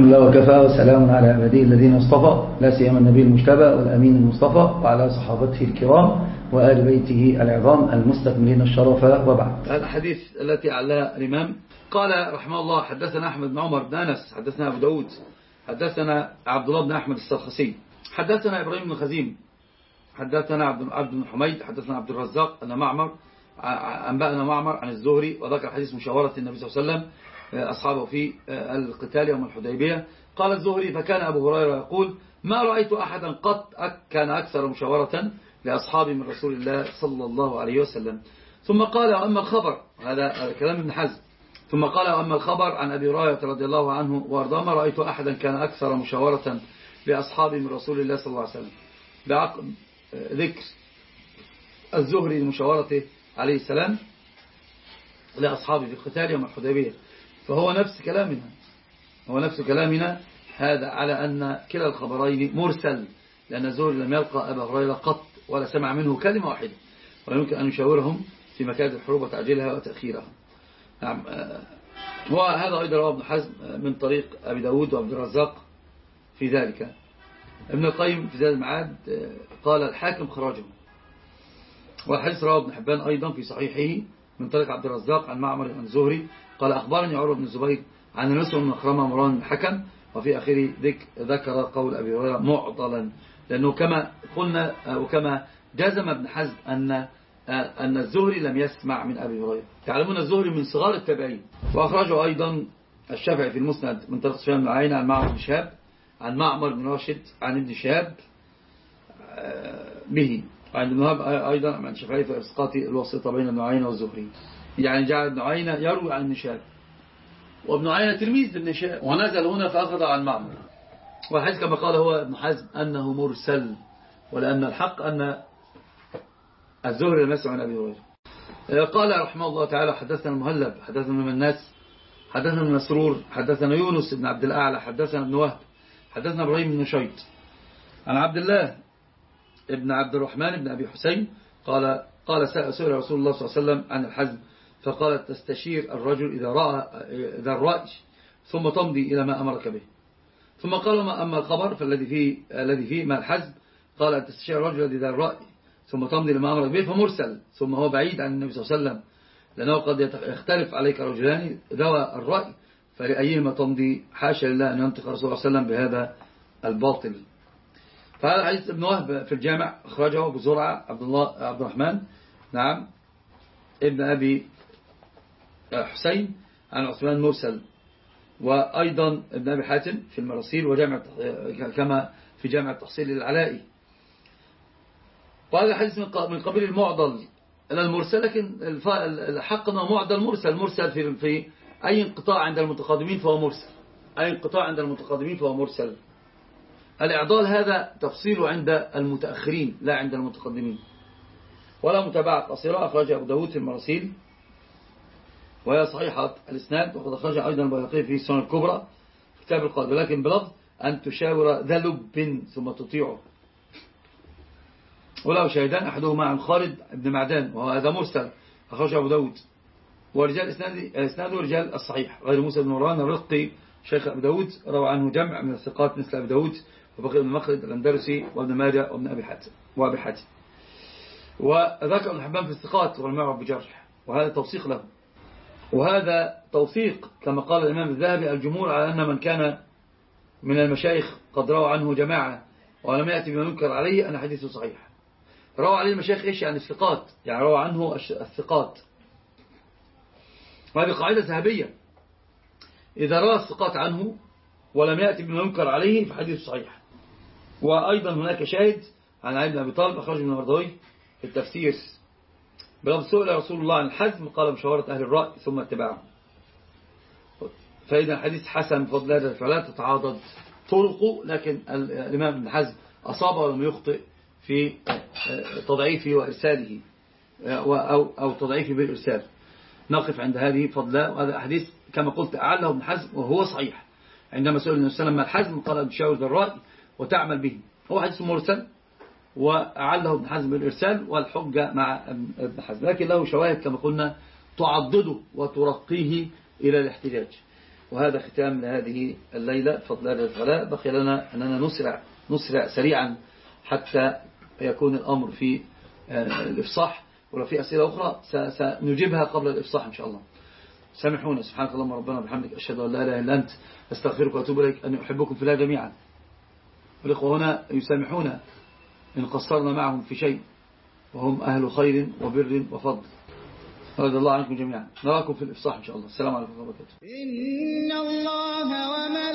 الحمد لله وكفى وسلام على عباده الذين اصطفى لا سيما النبي المجتبى والأمين المصطفى وعلى صحابته الكرام وآل بيته العظام المستكملين الشرف وبعد. الحديث التي على الإمام قال رحمه الله: حدثنا أحمد بن عمر بن أنس، حدثنا أبو داود، حدثنا عبد الله بن أحمد السرخسي، حدثنا إبراهيم بن خزيم، حدثنا عبد بن حميد، حدثنا عبد الرزاق أن معمر أنبأنا معمر عن الزهري، وذكر حديث مشاورة النبي صلى الله عليه وسلم أصحابه في القتال يوم الحديبية. قال الزهري: فكان أبو هريرة يقول: ما رأيت أحدا قط كان أكثر مشاورة لأصحابه من رسول الله صلى الله عليه وسلم. ثم قال: وأما الخبر، هذا كلام ابن حزم، ثم قال: وأما الخبر عن أبي هريرة رضي الله عنه وارضاه: ما رأيت أحدا كان أكثر مشاورة لأصحابه من رسول الله صلى الله عليه وسلم. بعقب ذكر الزهري لمشاورته عليه السلام لأصحابه في القتال يوم الحديبية، فهو نفس كلامنا هذا على أن كلا الخبرين مرسل، لأن الزهري لم يلقى أبا هريرة قط ولا سمع منه كلمة واحدة، ويمكن أن يشاورهم في مكان الحروب وتعجيلها وتأخيرها. نعم. وهذا أيضا رواه ابن حزم من طريق أبي داود وعبد الرزاق في ذلك. ابن القيم في زاد المعاد قال: الحاكم خرجه. والحديث رواه ابن حبان أيضا في صحيحه من طريق عبد الرزاق عن معمر عن الزهري قال: أخبرني عروة بن الزبير عن نسر بن مخرمة مروان الحكم. وفي آخره ذكر قول أبي هريرة معضلا، لأنه كما قلنا وكما جزم ابن حزم أن الزهري لم يسمع من أبي هريرة. تعلمون الزهري من صغار التابعين. وأخرجه أيضا الشافعي في المسند من طريق سفيان بن عيينة عن معمر بن شهاب عن معمر بن راشد عن ابن شهاب به، وعن ابن وهب أيضا عن الشافعي في إسقاط الواسطة بين ابن عيينة والزهري، يعني جعل ابن عيينة يروي عن ابن شهاب، وابن عيينة تلميذ ابن شهاب، ونزل هنا فأخذ عن معمر. والحديث كما قال هو ابن حزم أنه مرسل، ولأن الحق أن الزهري لم يسمع عن أبي هريرة. قال رحمه الله تعالى: حدثنا المهلب، حدثنا من الناس، حدثنا من مسرور، حدثنا يونس بن عبد الأعلى، حدثنا ابن وهب، حدثنا إبراهيم بن شيط عن عبد الله ابن عبد الرحمن بن أبي حسين قال سئل رسول الله صلى الله عليه وسلم عن الحزم، فقال: تستشير الرجل إذا الرأي ثم تمضي إلى ما أمرك به. ثم قال: ما أما الخبر الذي فيه ما الحزم، قال: أن تستشير الرجل إذا الرأي ثم تمضي لما أمرك به، فمرسل، ثم هو بعيد عن النبي صلى الله عليه وسلم، لأنه قد يختلف عليك رجلان ذوى الرأي، فلأيهما تمضي؟ حاشا لله أن ينطق رسول الله صلى الله عليه وسلم بهذا الباطل. فهذا حديث ابن وهب في الجامع أخرجه أبو زرعة عبد الرحمن نعم ابن أبي حسين عن عثمان مرسل، وأيضا ابن أبي حاتم في المراسيل وجامع كما في جامع التحصيل للعلائي. وهذا الحديث من قبيل المعضل إلى المرسل، لكن الحق أنه معضل مرسل في أي انقطاع عند المتقادمين فهو مرسل، أي انقطاع عند المتقادمين فهو مرسل. الإعضال هذا تفصيله عند المتأخرين لا عند المتقدمين. ولا متابعة قصيرة أخرجها أبو داود في المراسيل وهي صحيحة الإسناد، وقد أخرجها أيضا البيهقي في السنن الكبرى في كتاب القلب، لكن بلفظ أن تشاور ذا لب ثم تطيعه. وله شاهدان أحدهما عن خالد بن معدان وهو هذا مرسل أخرجه أبو داود. ورجال إسناده رجال الصحيح غير موسى بن مروان الرقي شيخ أبو داود، روى عنه جمع من الثقات مثل أبو داود وبقي بن مخلد الأندلسي وابن ماجه وابن أبي حاتم. وذكر ابن حبان في الثقات والمعرف بجرح، وهذا توثيق له. وهذا توثيق كما قال الإمام الذهبي: الجمهور على أن من كان من المشايخ قد روى عنه جماعة ولم يأتي بما ينكر عليه أن حديثه صحيح. روى عليه المشايخ إيش؟ يعني الثقات، يعني روى عنه الثقات، وهذه قاعدة ذهبية: إذا روى الثقات عنه ولم يأتي بما ينكر عليه فحديثه صحيح. وأيضا هناك شاهد عن علي بن أبي طالب أخرج من المردوي في التفسير بلفظ: سئل رسول الله عن الحزم قال: مشاورة أهل الرأي ثم اتباعهم. فإذا الحديث حسن بفضل هذه الفعلات تتعاضد طرقه، لكن الإمام ابن حزم أصاب ولم يخطئ في تضعيفه وإرساله أو تضعيفه بالإرسال. نقف عند هذه فضلاء. وهذا حديث كما قلت أعله ابن حزم وهو صحيح. عندما سئل النبي صلى الله عليه وسلم ما الحزم قال: تشاور ذا الرأي وتعمل به. هو حديث مرسل وأعله ابن حزم بالإرسال، والحجة مع ابن حزم، لكن له شواهد كما قلنا تعضده وترقيه إلى الاحتجاج. وهذا ختام لهذه الليلة بفضل هذا الغلاء. بقي لنا أننا نسرع سريعا حتى يكون الأمر في الإفصاح، ولو في أسئلة أخرى سنجيبها قبل الإفصاح إن شاء الله. سامحونا. سبحانك اللهم ربنا وبحمدك، أشهد أن لا إله إلا أنت، أستغفرك وأتوب إليك. أن أحبكم في الله جميعا. والإخوة هنا يسامحونا إن قصرنا معهم في شيء، وهم أهل خير وبر وفضل. رضي الله عنكم جميعا. نراكم في الإفصاح إن شاء الله. السلام عليكم ورحمة الله وبركاته. إن الله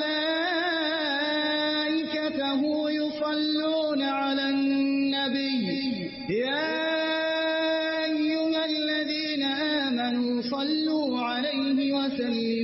وملائكته يصلون على النبي، يا أيها الذين آمنوا صلوا عليه وسلموا